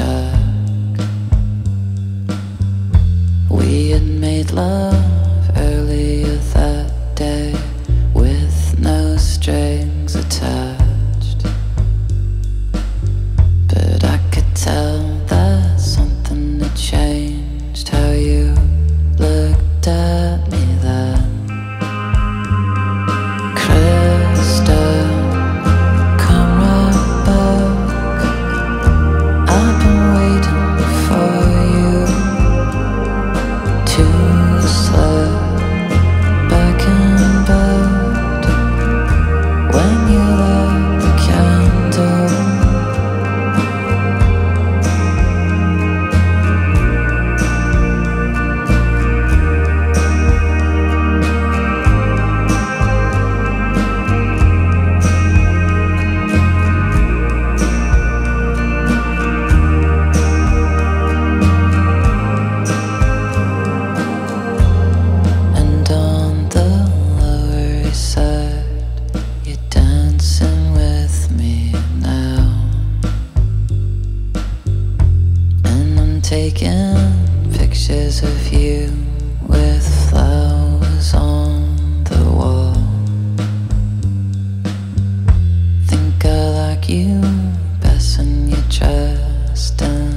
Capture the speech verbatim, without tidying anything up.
track. We had made love earlier that day with no strings attached, but I could tell that something had changed. How you looked at me then. Crystal, come right back. I've been waiting for you to slip back in bed when you light the candle. And on the Lower East Side, you're dancing with me now, and I'm taking pictures of you with flowers on the wall. Think I like you best when you're dressed in